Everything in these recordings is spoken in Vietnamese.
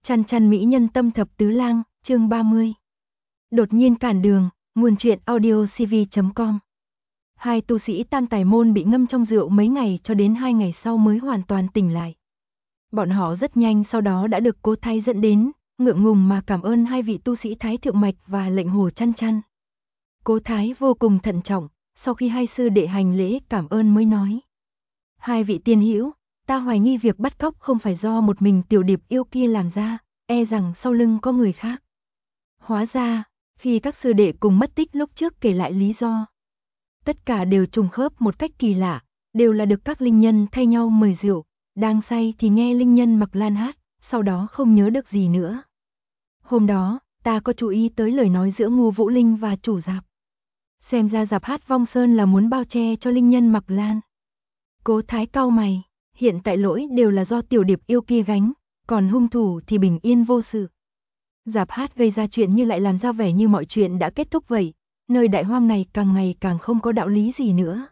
Chăn chăn mỹ nhân tâm thập tứ lang, chương 30. Đột nhiên cản đường, nguồn truyện audiocv.com. Hai tu sĩ Tam Tài môn bị ngâm trong rượu mấy ngày cho đến 2 ngày sau mới hoàn toàn tỉnh lại. Bọn họ rất nhanh sau đó đã được Cố Thái dẫn đến, ngượng ngùng mà cảm ơn hai vị tu sĩ Thái Thượng Mạch và lệnh hồ chăn chăn. Cố Thái vô cùng thận trọng, sau khi hai sư đệ hành lễ cảm ơn mới nói: hai vị tiên hữu, ta hoài nghi việc bắt cóc không phải do một mình tiểu điệp yêu kia làm ra, e rằng sau lưng có người khác. Hóa ra, khi các sư đệ cùng mất tích lúc trước kể lại lý do, tất cả đều trùng khớp một cách kỳ lạ, đều là được các linh nhân thay nhau mời rượu, đang say thì nghe linh nhân Mặc Lan hát, sau đó không nhớ được gì nữa. Hôm đó, ta có chú ý tới lời nói giữa Ngô Vũ Linh và chủ rạp. Xem ra rạp hát Vong Sơn là muốn bao che cho linh nhân Mặc Lan. Cố Thái cau mày, hiện tại lỗi đều là do tiểu điệp yêu kia gánh, còn hung thủ thì bình yên vô sự. Rạp hát gây ra chuyện như lại làm ra vẻ như mọi chuyện đã kết thúc vậy, nơi đại hoang này càng ngày càng không có đạo lý gì nữa.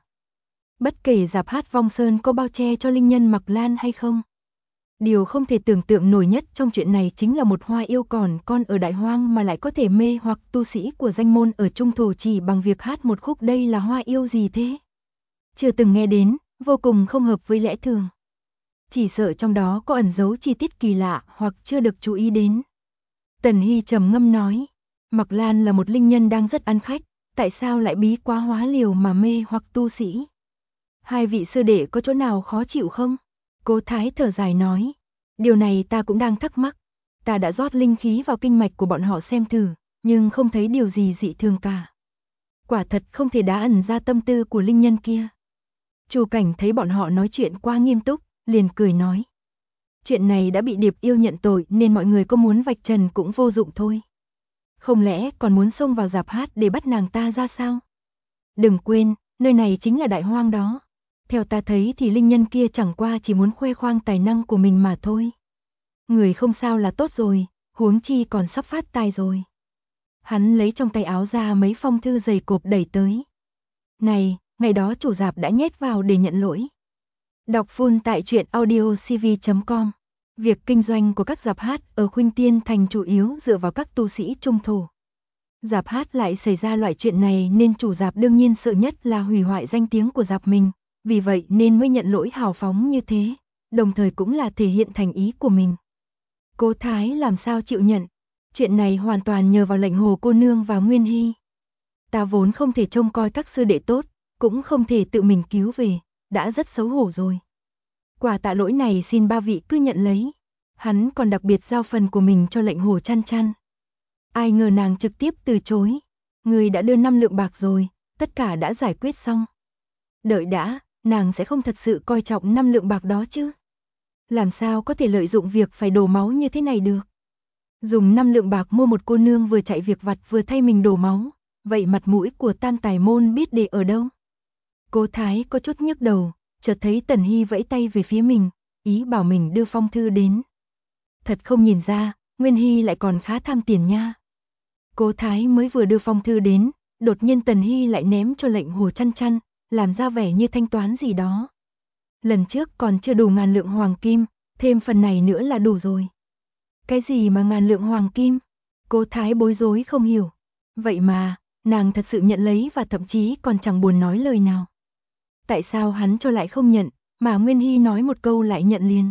Bất kể rạp hát Vong Sơn có bao che cho linh nhân Mặc Lan hay không. Điều không thể tưởng tượng nổi nhất trong chuyện này chính là một hoa yêu còn con ở đại hoang mà lại có thể mê hoặc tu sĩ của danh môn ở trung thổ chỉ bằng việc hát một khúc. Đây là hoa yêu gì thế? Chưa từng nghe đến, vô cùng không hợp với lẽ thường. Chỉ sợ trong đó có ẩn giấu chi tiết kỳ lạ hoặc chưa được chú ý đến. Tần Hy trầm ngâm nói, Mặc Lan là một linh nhân đang rất ăn khách, tại sao lại bí quá hóa liều mà mê hoặc tu sĩ? Hai vị sư đệ có chỗ nào khó chịu không? Cố Thái thở dài nói, điều này ta cũng đang thắc mắc. Ta đã rót linh khí vào kinh mạch của bọn họ xem thử, nhưng không thấy điều gì dị thường cả. Quả thật không thể đá ẩn ra tâm tư của linh nhân kia. Chu Cảnh thấy bọn họ nói chuyện quá nghiêm túc, liền cười nói, chuyện này đã bị điệp yêu nhận tội nên mọi người có muốn vạch trần cũng vô dụng thôi. Không lẽ còn muốn xông vào rạp hát để bắt nàng ta ra sao? Đừng quên, nơi này chính là đại hoang đó. Theo ta thấy thì linh nhân kia chẳng qua chỉ muốn khoe khoang tài năng của mình mà thôi. Người không sao là tốt rồi, huống chi còn sắp phát tài rồi. Hắn lấy trong tay áo ra mấy phong thư dày cộp đẩy tới. Này, ngày đó chủ rạp đã nhét vào để nhận lỗi. Đọc full tại truyện audiocv.com. Việc kinh doanh của các rạp hát ở Khuynh Tiên Thành chủ yếu dựa vào các tu sĩ trung thổ. Rạp hát lại xảy ra loại chuyện này nên chủ rạp đương nhiên sợ nhất là hủy hoại danh tiếng của rạp mình, vì vậy nên mới nhận lỗi hào phóng như thế, đồng thời cũng là thể hiện thành ý của mình. Cố Thái làm sao chịu nhận, chuyện này hoàn toàn nhờ vào lệnh hồ cô nương và Nguyên Hy. Ta vốn không thể trông coi các sư đệ tốt, cũng không thể tự mình cứu về, đã rất xấu hổ rồi. Quả tạ lỗi này xin ba vị cứ nhận lấy. Hắn còn đặc biệt giao phần của mình cho lệnh hồ chăn chăn. Ai ngờ nàng trực tiếp từ chối. Người đã đưa 5 lượng bạc rồi, tất cả đã giải quyết xong. Đợi đã, nàng sẽ không thật sự coi trọng 5 lượng bạc đó chứ. Làm sao có thể lợi dụng việc phải đổ máu như thế này được. Dùng 5 lượng bạc mua một cô nương vừa chạy việc vặt vừa thay mình đổ máu, vậy mặt mũi của Tam Tài môn biết để ở đâu. Cố Thái có chút nhức đầu, chợt thấy Tần Hy vẫy tay về phía mình, ý bảo mình đưa phong thư đến. Thật không nhìn ra, Nguyên Hy lại còn khá tham tiền nha. Cố Thái mới vừa đưa phong thư đến, đột nhiên Tần Hy lại ném cho lệnh hồ chăn chăn, làm ra vẻ như thanh toán gì đó. Lần trước còn chưa đủ 1000 lượng hoàng kim, thêm phần này nữa là đủ rồi. Cái gì mà 1000 lượng hoàng kim? Cố Thái bối rối không hiểu. Vậy mà, nàng thật sự nhận lấy và thậm chí còn chẳng buồn nói lời nào. Tại sao hắn cho lại không nhận, mà Nguyên Hy nói một câu lại nhận liền?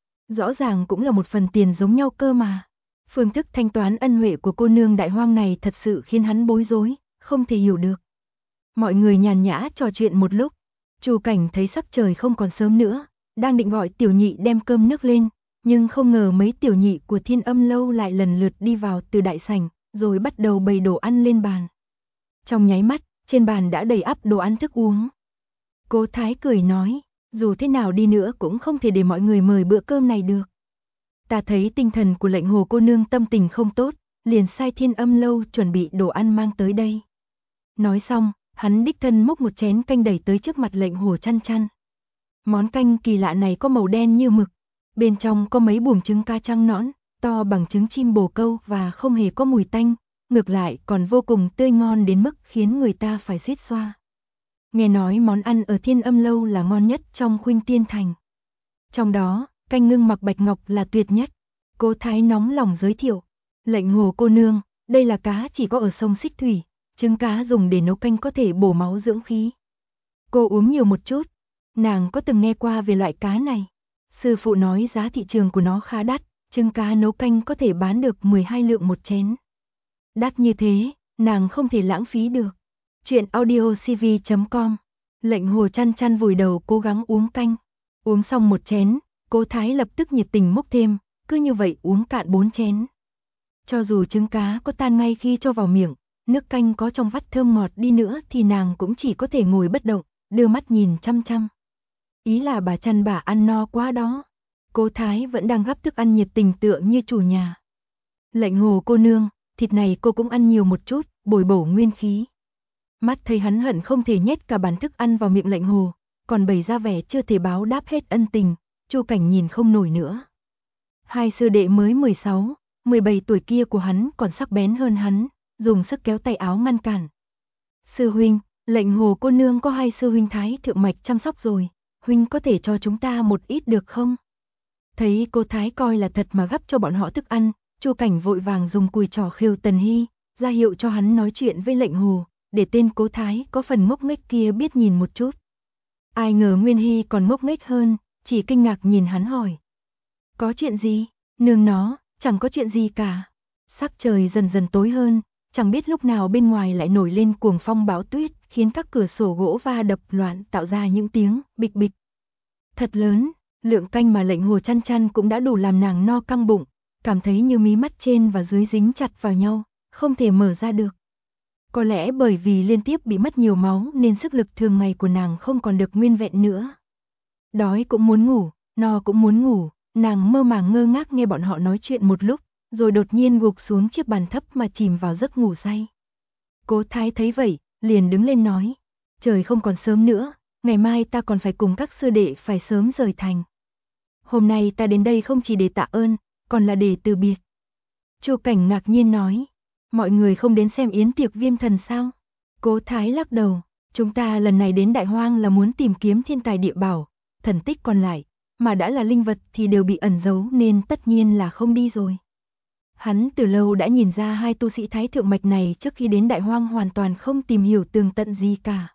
Rõ ràng cũng là một phần tiền giống nhau cơ mà. Phương thức thanh toán ân huệ của cô nương đại hoang này thật sự khiến hắn bối rối, không thể hiểu được. Mọi người nhàn nhã trò chuyện một lúc, Chu Cảnh thấy sắc trời không còn sớm nữa, đang định gọi tiểu nhị đem cơm nước lên, nhưng không ngờ mấy tiểu nhị của Thiên Âm lâu lại lần lượt đi vào từ đại sảnh, rồi bắt đầu bày đồ ăn lên bàn. Trong nháy mắt, trên bàn đã đầy ắp đồ ăn thức uống. Cố Thái cười nói, dù thế nào đi nữa cũng không thể để mọi người mời bữa cơm này được. Ta thấy tinh thần của lệnh hồ cô nương tâm tình không tốt, liền sai Thiên Âm lâu chuẩn bị đồ ăn mang tới đây. Nói xong, hắn đích thân múc một chén canh đẩy tới trước mặt lệnh hồ chăn chăn. Món canh kỳ lạ này có màu đen như mực, bên trong có mấy buồng trứng cá trắng nõn, to bằng trứng chim bồ câu và không hề có mùi tanh, ngược lại còn vô cùng tươi ngon đến mức khiến người ta phải suýt xoa. Nghe nói món ăn ở Thiên Âm lâu là ngon nhất trong Khuynh Tiên Thành. Trong đó, canh ngưng mặc bạch ngọc là tuyệt nhất. Cố Thái nóng lòng giới thiệu. Lệnh Hồ cô nương, đây là cá chỉ có ở sông Xích Thủy, trứng cá dùng để nấu canh có thể bổ máu dưỡng khí. Cô uống nhiều một chút. Nàng có từng nghe qua về loại cá này. Sư phụ nói giá thị trường của nó khá đắt, trứng cá nấu canh có thể bán được 12 lượng một chén. Đắt như thế, nàng không thể lãng phí được. Chuyện audiocv.com. Lệnh Hồ chăn chăn vùi đầu cố gắng uống canh. Uống xong một chén, Cố Thái lập tức nhiệt tình múc thêm, cứ như vậy uống cạn 4 chén. Cho dù trứng cá có tan ngay khi cho vào miệng, nước canh có trong vắt thơm ngọt đi nữa thì nàng cũng chỉ có thể ngồi bất động, đưa mắt nhìn chăm chăm. Ý là bà chăn bà ăn no quá đó. Cố Thái vẫn đang gắp thức ăn nhiệt tình tựa như chủ nhà. Lệnh Hồ cô nương, thịt này cô cũng ăn nhiều một chút, bồi bổ nguyên khí. Mắt thấy hắn hận không thể nhét cả bàn thức ăn vào miệng Lệnh Hồ, còn bày ra vẻ chưa thể báo đáp hết ân tình, Chu Cảnh nhìn không nổi nữa. Hai sư đệ mới 16, 17 tuổi kia của hắn còn sắc bén hơn hắn, dùng sức kéo tay áo ngăn cản. Sư huynh, Lệnh Hồ cô nương có hai sư huynh Thái thượng mạch chăm sóc rồi, huynh có thể cho chúng ta một ít được không? Thấy cô Thái coi là thật mà gắp cho bọn họ thức ăn, Chu Cảnh vội vàng dùng cùi trỏ khều Tần Hy, ra hiệu cho hắn nói chuyện với Lệnh Hồ, để tên Cố Thái có phần ngốc nghếch kia biết nhìn một chút. Ai ngờ Nguyên Hy còn ngốc nghếch hơn, chỉ kinh ngạc nhìn hắn hỏi. Có chuyện gì? Nương nó, chẳng có chuyện gì cả. Sắc trời dần dần tối hơn, chẳng biết lúc nào bên ngoài lại nổi lên cuồng phong bão tuyết, khiến các cửa sổ gỗ va đập loạn tạo ra những tiếng bịch bịch. Thật lớn, lượng canh mà Lệnh Hồ chăn chăn cũng đã đủ làm nàng no căng bụng, cảm thấy như mí mắt trên và dưới dính chặt vào nhau, không thể mở ra được. Có lẽ bởi vì liên tiếp bị mất nhiều máu nên sức lực thường ngày của nàng không còn được nguyên vẹn nữa. Đói cũng muốn ngủ, no cũng muốn ngủ, nàng mơ màng ngơ ngác nghe bọn họ nói chuyện một lúc, rồi đột nhiên gục xuống chiếc bàn thấp mà chìm vào giấc ngủ say. Cố Thái thấy vậy, liền đứng lên nói, trời không còn sớm nữa, ngày mai ta còn phải cùng các sư đệ phải sớm rời thành. Hôm nay ta đến đây không chỉ để tạ ơn, còn là để từ biệt. Chu Cảnh ngạc nhiên nói, mọi người không đến xem yến tiệc Viêm Thần sao? Cố Thái lắc đầu, chúng ta lần này đến Đại Hoang là muốn tìm kiếm thiên tài địa bảo, thần tích còn lại, mà đã là linh vật thì đều bị ẩn giấu nên tất nhiên là không đi rồi. Hắn từ lâu đã nhìn ra hai tu sĩ Thái thượng mạch này trước khi đến Đại Hoang hoàn toàn không tìm hiểu tường tận gì cả.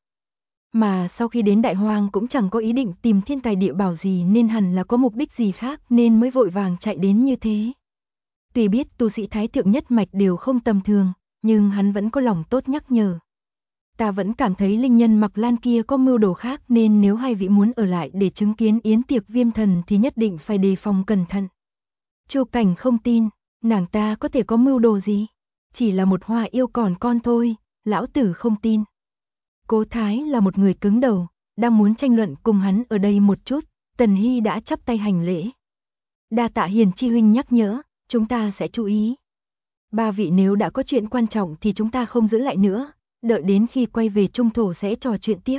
Mà sau khi đến Đại Hoang cũng chẳng có ý định tìm thiên tài địa bảo gì nên hẳn là có mục đích gì khác nên mới vội vàng chạy đến như thế. Tuy biết tu sĩ Thái thượng nhất mạch đều không tầm thường, nhưng hắn vẫn có lòng tốt nhắc nhở. Ta vẫn cảm thấy linh nhân Mặc Lan kia có mưu đồ khác nên nếu hai vị muốn ở lại để chứng kiến yến tiệc Viêm Thần thì nhất định phải đề phòng cẩn thận. Chu Cảnh không tin, nàng ta có thể có mưu đồ gì? Chỉ là một hoa yêu còn con thôi, lão tử không tin. Cố Thái là một người cứng đầu, đang muốn tranh luận cùng hắn ở đây một chút, Tần Hy đã chắp tay hành lễ. Đa tạ Hiền chi huynh nhắc nhớ, chúng ta sẽ chú ý. Ba vị nếu đã có chuyện quan trọng thì chúng ta không giữ lại nữa, đợi đến khi quay về Trung Thổ sẽ trò chuyện tiếp.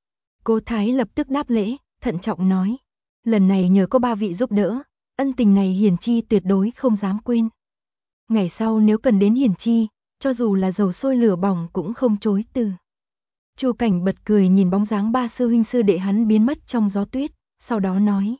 Cố Thái lập tức đáp lễ, thận trọng nói, lần này nhờ có ba vị giúp đỡ, ân tình này Hiền chi tuyệt đối không dám quên. Ngày sau nếu cần đến Hiền chi, cho dù là dầu sôi lửa bỏng cũng không chối từ. Chu Cảnh bật cười nhìn bóng dáng ba sư huynh sư đệ hắn biến mất trong gió tuyết, sau đó nói,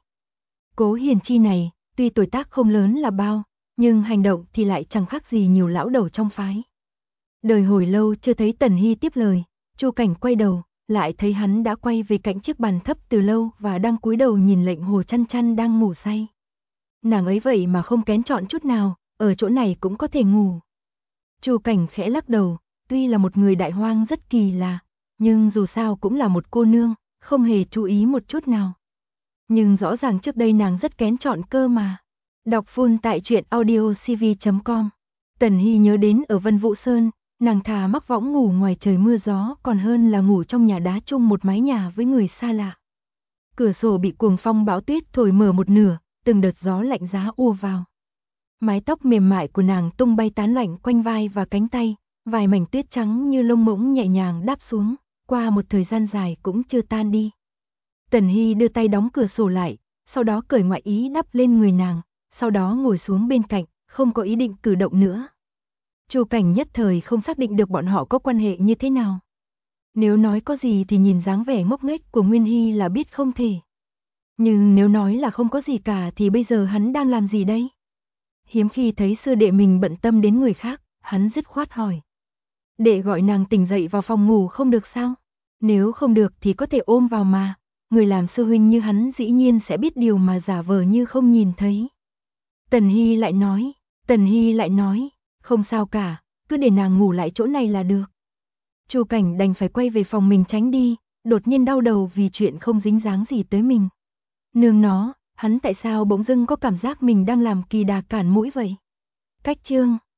Cố Hiền chi này, tuy tuổi tác không lớn là bao, nhưng hành động thì lại chẳng khác gì nhiều lão đầu trong phái. Đời hồi lâu chưa thấy Tần Hy tiếp lời, Chu Cảnh quay đầu, lại thấy hắn đã quay về cạnh chiếc bàn thấp từ lâu và đang cúi đầu nhìn Lệnh Hồ chăn chăn đang ngủ say. Nàng ấy vậy mà không kén chọn chút nào, ở chỗ này cũng có thể ngủ. Chu Cảnh khẽ lắc đầu, tuy là một người Đại Hoang rất kỳ lạ, nhưng dù sao cũng là một cô nương, không hề chú ý một chút nào. Nhưng rõ ràng trước đây nàng rất kén chọn cơ mà. Đọc full tại truyện audiocv.com. Tần Hy nhớ đến ở Vân Vũ Sơn, nàng thà mắc võng ngủ ngoài trời mưa gió còn hơn là ngủ trong nhà đá chung một mái nhà với người xa lạ. Cửa sổ bị cuồng phong bão tuyết thổi mở một nửa, từng đợt gió lạnh giá ùa vào. Mái tóc mềm mại của nàng tung bay tán loạnh quanh vai và cánh tay, vài mảnh tuyết trắng như lông ngỗng nhẹ nhàng đáp xuống, qua một thời gian dài cũng chưa tan đi. Tần Hy đưa tay đóng cửa sổ lại, sau đó cởi ngoại ý đắp lên người nàng, sau đó ngồi xuống bên cạnh, không có ý định cử động nữa. Chu Cảnh nhất thời không xác định được bọn họ có quan hệ như thế nào. Nếu nói có gì thì nhìn dáng vẻ ngốc nghếch của Nguyên Hy là biết không thể. Nhưng nếu nói là không có gì cả thì bây giờ hắn đang làm gì đây? Hiếm khi thấy sư đệ mình bận tâm đến người khác, hắn dứt khoát hỏi. Đệ gọi nàng tỉnh dậy vào phòng ngủ không được sao? Nếu không được thì có thể ôm vào mà. Người làm sư huynh như hắn dĩ nhiên sẽ biết điều mà giả vờ như không nhìn thấy. Tần Hy lại nói, không sao cả, cứ để nàng ngủ lại chỗ này là được. Chu Cảnh đành phải quay về phòng mình tránh đi, đột nhiên đau đầu vì chuyện không dính dáng gì tới mình. Nương nó, hắn tại sao bỗng dưng có cảm giác mình đang làm kỳ đà cản mũi vậy? Cách chương